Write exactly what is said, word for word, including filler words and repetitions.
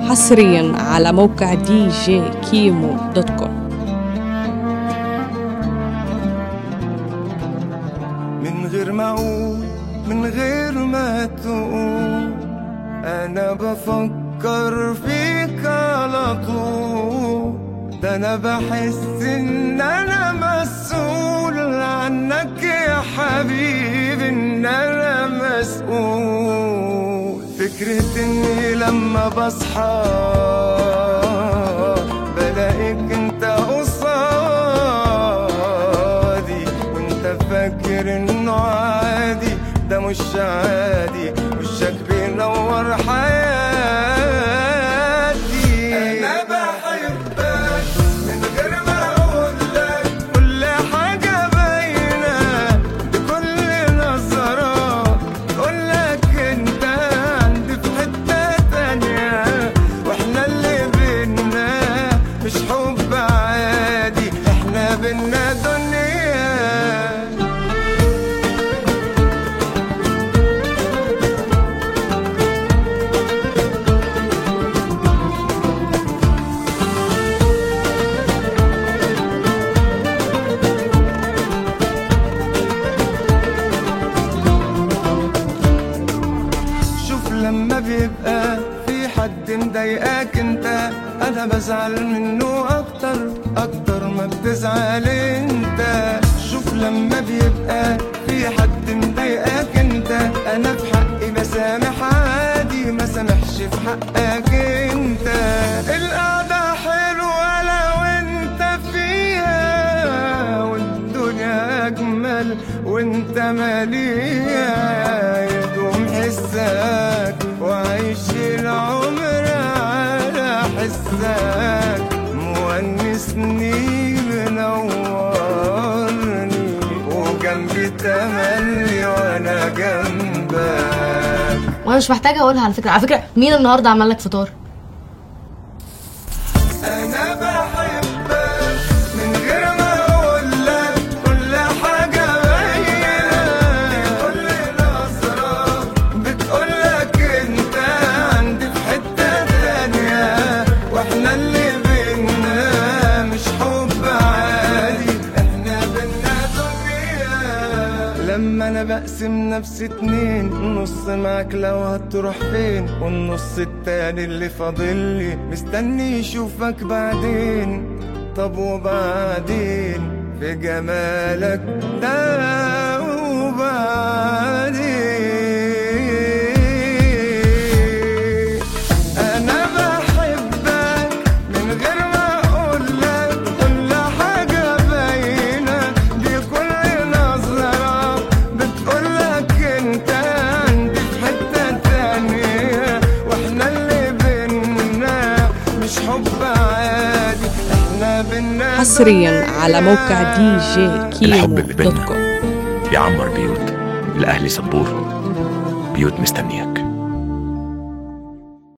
حصريا على موقع دي جي كيمو دوت كوم. من غير ما اقول من غير ما تقول انا بفكر فيك على طول، ده انا بحس ان انا مسؤول عنك يا حبيبي، ان انا مسؤول. فكرة اني لما بصحى بلاقيك انت قصادي، وانت فاكر انه عادي، ده مش عادي، وشك بينور حياتي. انا بحبك من غير ما اقولك، كل حاجة باينة بكل نظرة، تقولك انت عندي في حتة تانية، واحنا اللي بينا مش حب عادي، احنا بينا دنيا. لما بيبقى في حد مضايقاك انت، انا بزعل منه اكتر اكتر ما بتزعل انت. شوف لما بيبقى في حد مضايقاك انت، انا في حقي بسامح عادي، ما سامحش في حقك انت. القعدة حلوة لو انت فيها، والدنيا اجمل وانت ماليها، يدوم حسك وعيش العمر على حسك، مونسني منورني، وجنبي تملي وانا جنبك. وانا مش محتاجه اقولها على فكره. على فكره مين النهارده عمل لك فطار؟ انا بحبك من غير ما اقولك، كل حاجه باينه بكل نظره، بتقولك انت عندي في حته تانيه، واحنا اللي بينا مش حب عادي، احنا بينا دنيا. لما انا بقسم نفسي اتنين، نص معاك لو هتروح فين، والنص التاني اللي فاضلي مستني يشوفك بعدين. طب وبعدين في جمالك ده وبعدين، انا بحبك من غير ما اقولك، كل حاجة باينة بكل نظرة، بتقولك انت عندي في حتة تانية، واحنا اللي بينا مش حب عادي، احنا بينا. حصريا على موقع دي جي كيمو الحب اللي دوت بينا كوم. بيعمر بيوت، الأهلي صبور، بيوت مستنياك.